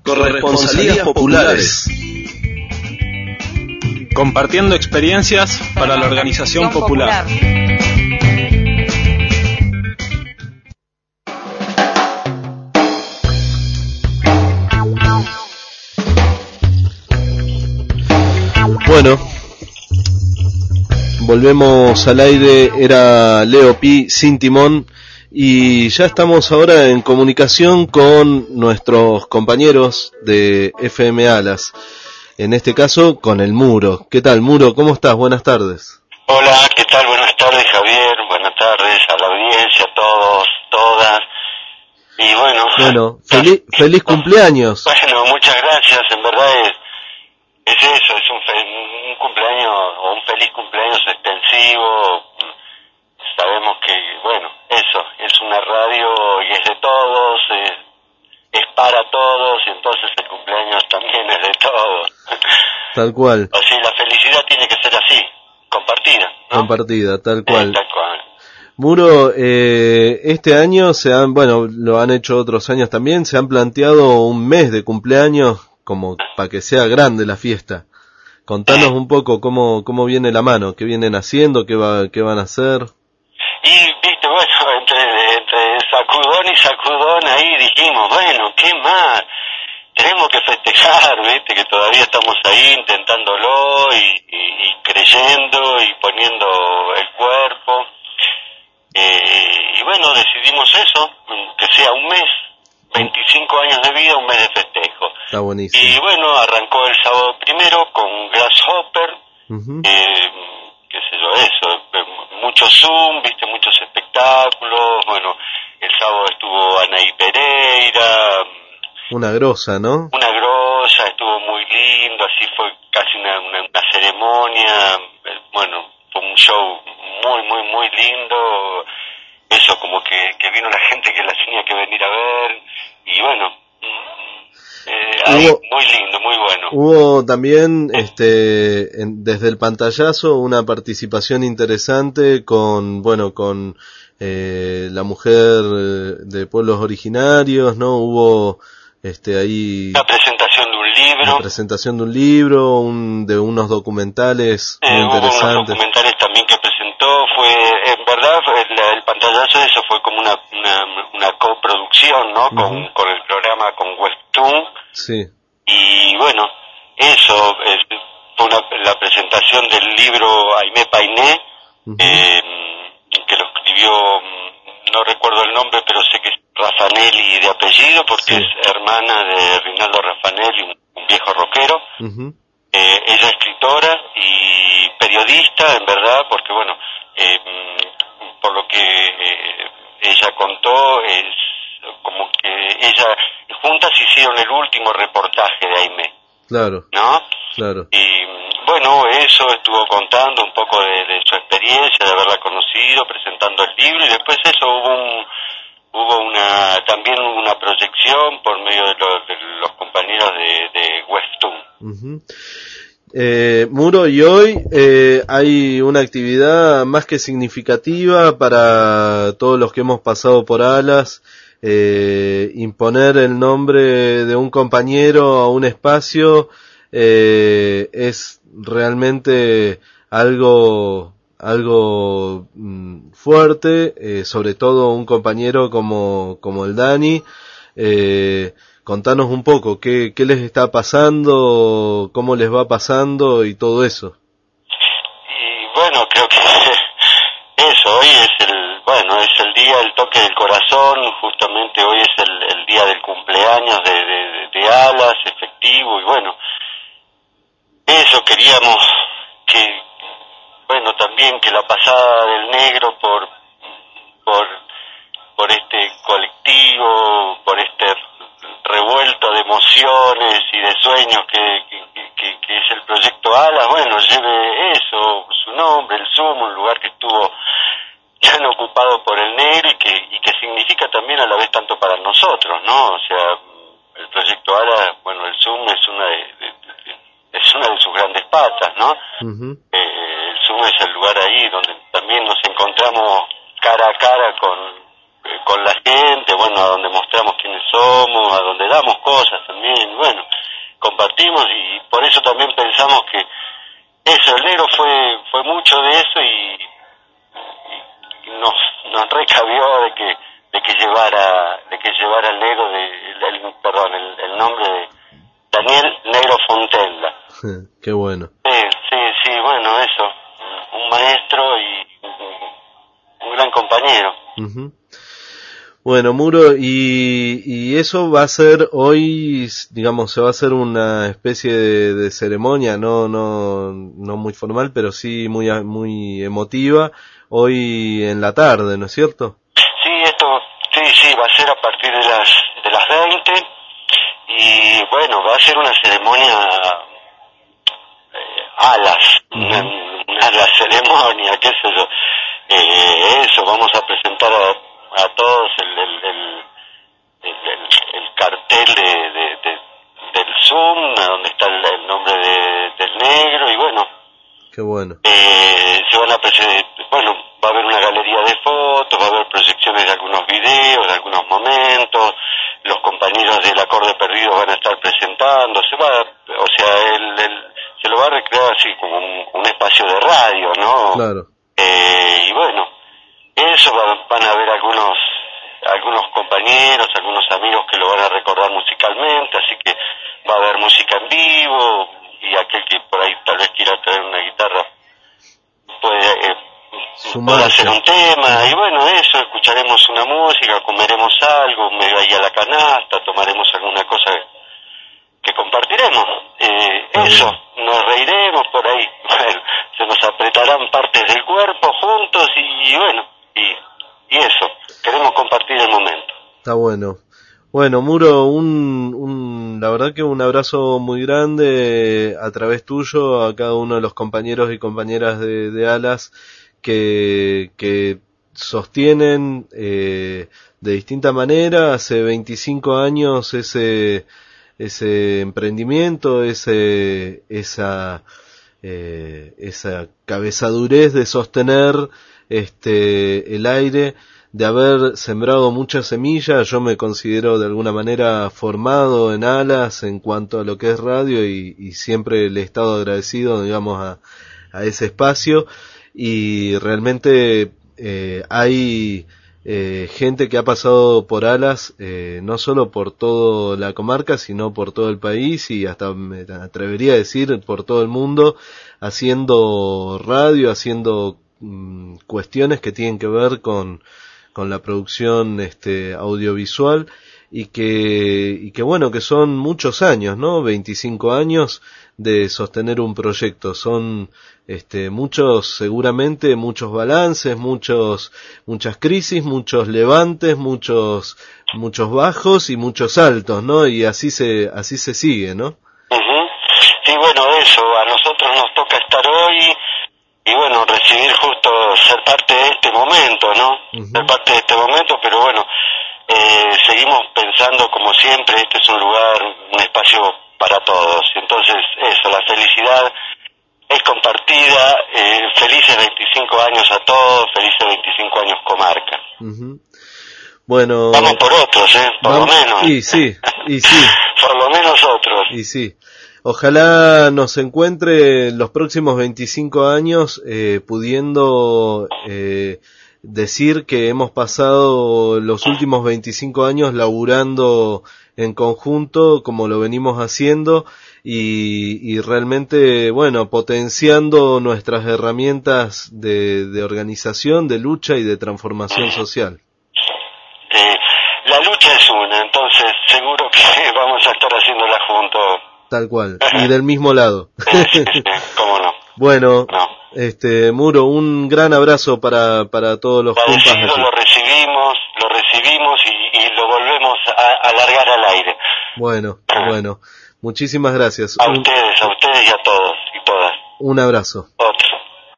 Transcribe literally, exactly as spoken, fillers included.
Corresponsalías populares. Compartiendo experiencias para la organización popular. Bueno, volvemos al aire. Era Leo Pi sin timón. Y ya estamos ahora en comunicación con nuestros compañeros de F M Alas, en este caso con el Muro. ¿Qué tal, Muro? ¿Cómo estás? Buenas tardes. Hola, ¿qué tal? Buenas tardes, Javier. Buenas tardes a la audiencia, a todos, todas. Y bueno... Bueno, feliz, feliz cumpleaños. Bueno, muchas gracias. En verdad es, es eso, es un, fe, un cumpleaños, o un feliz cumpleaños extensivo. Sabemos que, bueno, eso, es una radio y es de todos, es, es para todos, y entonces el cumpleaños también es de todos. Tal cual. O sea, la felicidad tiene que ser así, compartida, ¿no? Compartida, tal cual. Eh, tal cual. Muro, eh, este año se han, bueno, lo han hecho otros años también, se han planteado un mes de cumpleaños como para que sea grande la fiesta. Contanos un poco cómo, cómo viene la mano, qué vienen haciendo, qué va, qué van a hacer. Y, viste, bueno, entre, entre sacudón y sacudón ahí dijimos, bueno, ¿qué más? Tenemos que festejar, viste, que todavía estamos ahí intentándolo y, y, y creyendo y poniendo el cuerpo. Eh, y bueno, decidimos eso, que sea un mes, veinticinco años de vida, un mes de festejo. Está buenísimo. Y bueno, arrancó el sábado primero con Grasshopper, uh-huh. eh, qué sé yo, eso, mucho Zoom, viste, muchos espectáculos. Bueno, el sábado estuvo Anaí Pereira. Una grosa, ¿no? Una grosa, estuvo muy lindo, así fue casi una, una, una ceremonia. Bueno, fue un show muy, muy, muy lindo. Eso, como que, que vino la gente que la tenía que venir a ver. Y bueno, eh, ahí, hubo, muy lindo, muy bueno. Hubo también, este, en, desde el pantallazo, una participación interesante con, bueno, con eh, la mujer de pueblos originarios, ¿no? Hubo, este, ahí... La presentación de un libro. La presentación de un libro, un, de unos documentales eh, muy interesantes. Hubo unos documentales también que presentó, fue, en verdad, el, el pantallazo de eso fue como una, una, una coproducción, ¿no? Con, uh-huh. con el programa, con Webtoon. Sí. Y bueno, eso, es, fue una, la presentación del libro Aimé Painé, uh-huh. eh, que lo escribió, no recuerdo el nombre, pero sé que es Raffanelli de apellido, porque sí. es hermana de Rinaldo Raffanelli, un, un viejo rockero. Uh-huh. Eh, ella es escritora y periodista, en verdad, porque bueno, eh, por lo que eh, ella contó, es como que ella, juntas hicieron el último reportaje de Aimé. Claro. ¿No? Claro. Y bueno, eso estuvo contando un poco de, de su experiencia, de haberla conocido, presentando el libro, y después eso hubo un, hubo una, también una proyección por medio de los, de los compañeros de, de Webtoon. Uh-huh. Eh, Muro, y hoy eh, hay una actividad más que significativa para todos los que hemos pasado por Alas, eh, imponer el nombre de un compañero a un espacio eh, es realmente algo algo mm, fuerte, eh, sobre todo un compañero como como el Dani. eh, Contanos un poco, ¿qué, qué les está pasando, cómo les va pasando y todo eso? Y bueno, creo que eso, hoy es el, bueno, es el día del toque del corazón, justamente hoy es el, el día del cumpleaños de, de, de Alas, efectivo, y bueno, eso queríamos que, bueno, también que la pasada del negro por, por, por este colectivo, por este revuelto de emociones y de sueños que, que, que, que es el proyecto Alas, bueno, lleve eso, su nombre, el Zoom, un lugar que estuvo tan ocupado por el negro y que, y que significa también a la vez tanto para nosotros, ¿no? O sea, el proyecto Alas, bueno, el Zoom es una de, de, de, es una de sus grandes patas, ¿no? Uh-huh. Eh, el Zoom es el lugar ahí donde también nos encontramos cara a cara con, eh, con la gente, bueno, donde mostramos mostramos quiénes somos, a donde damos cosas también, bueno, compartimos y por eso también pensamos que eso, el negro fue fue mucho de eso y, y nos nos recabió de que de que llevara de que llevara el negro de el, el, perdón el, el nombre de Daniel Negro Fontella. Qué bueno. Sí, sí, sí, bueno, eso, un maestro y un, un gran compañero. Uh-huh. Bueno, Muro, y, y eso va a ser hoy, digamos, se va a hacer una especie de, de ceremonia, no, no, no muy formal, pero sí muy, muy emotiva, hoy en la tarde, ¿no es cierto? Sí, esto, sí, sí, va a ser a partir de las, de las veinte, y bueno, va a ser una ceremonia, eh, alas, uh-huh. una, una la ceremonia, qué sé yo, eh, eso, vamos a presentar a a todos el el, el, el, el, el cartel de, de, de, del Zoom, donde está el, el nombre de, del negro, y bueno, qué bueno. Eh, se van a presentar, bueno, va a haber una galería de fotos, va a haber proyecciones de algunos videos, de algunos momentos, los compañeros del Acorde Perdido van a estar presentando, se va, o sea, el, el, se lo va a recrear así como un, un espacio de radio, ¿no? Claro. Eh, y bueno, eso va, van a haber algunos algunos compañeros, algunos amigos que lo van a recordar musicalmente, así que va a haber música en vivo y aquel que por ahí tal vez quiera traer una guitarra puede, eh, puede hacer un tema y bueno, eso, escucharemos una música, comeremos algo, me voy a la canasta, tomaremos alguna cosa que compartiremos, eh, eso, nos reiremos por ahí, bueno, se nos apretarán partes del cuerpo juntos y bueno, y, y eso, queremos compartir el momento. Está bueno. Bueno, Muro, un, un, la verdad que un abrazo muy grande a través tuyo a cada uno de los compañeros y compañeras de, de Alas que, que sostienen eh, de distinta manera hace veinticinco años ese, ese emprendimiento, ese, esa, eh, esa cabezadurez de sostener este el aire, de haber sembrado muchas semillas. Yo me considero de alguna manera formado en Alas en cuanto a lo que es radio y, y siempre le he estado agradecido, digamos, a, a ese espacio y realmente eh, hay eh, gente que ha pasado por Alas eh, no solo por toda la comarca sino por todo el país y hasta me atrevería a decir por todo el mundo, haciendo radio, haciendo cuestiones que tienen que ver con con la producción este audiovisual y que y que bueno, que son muchos años, ¿no? veinticinco años de sostener un proyecto, son este muchos, seguramente muchos balances, muchos muchas crisis, muchos levantes, muchos muchos bajos y muchos altos, ¿no? Y así se así se sigue, ¿no? Uh-huh. Sí, bueno, eso, a nosotros nos toca estar hoy y bueno, recibir justo, ser parte de este momento, ¿no? Uh-huh. Ser parte de este momento, pero bueno, eh, seguimos pensando como siempre, este es un lugar, un espacio para todos, entonces eso, la felicidad es compartida, eh, felices veinticinco años a todos, felices veinticinco años comarca. Uh-huh. Bueno, vamos por otros, ¿eh? Por vamos, lo menos. Y sí, y sí. Por lo menos otros. Y sí. Ojalá nos encuentre los próximos veinticinco años eh, pudiendo eh, decir que hemos pasado los últimos veinticinco años laburando en conjunto como lo venimos haciendo y, y realmente, bueno, potenciando nuestras herramientas de, de organización, de lucha y de transformación social. Eh, la lucha es una, entonces seguro que vamos a estar haciéndola juntos. Tal cual, y del mismo lado. Sí, sí, sí, cómo no. Bueno, no. este Muro, un gran abrazo para para todos los compas. Lo recibimos, lo recibimos y, y lo volvemos a, a alargar al aire. Bueno, bueno, muchísimas gracias. A un, ustedes, a ustedes y a todos y todas. Un abrazo. Otro.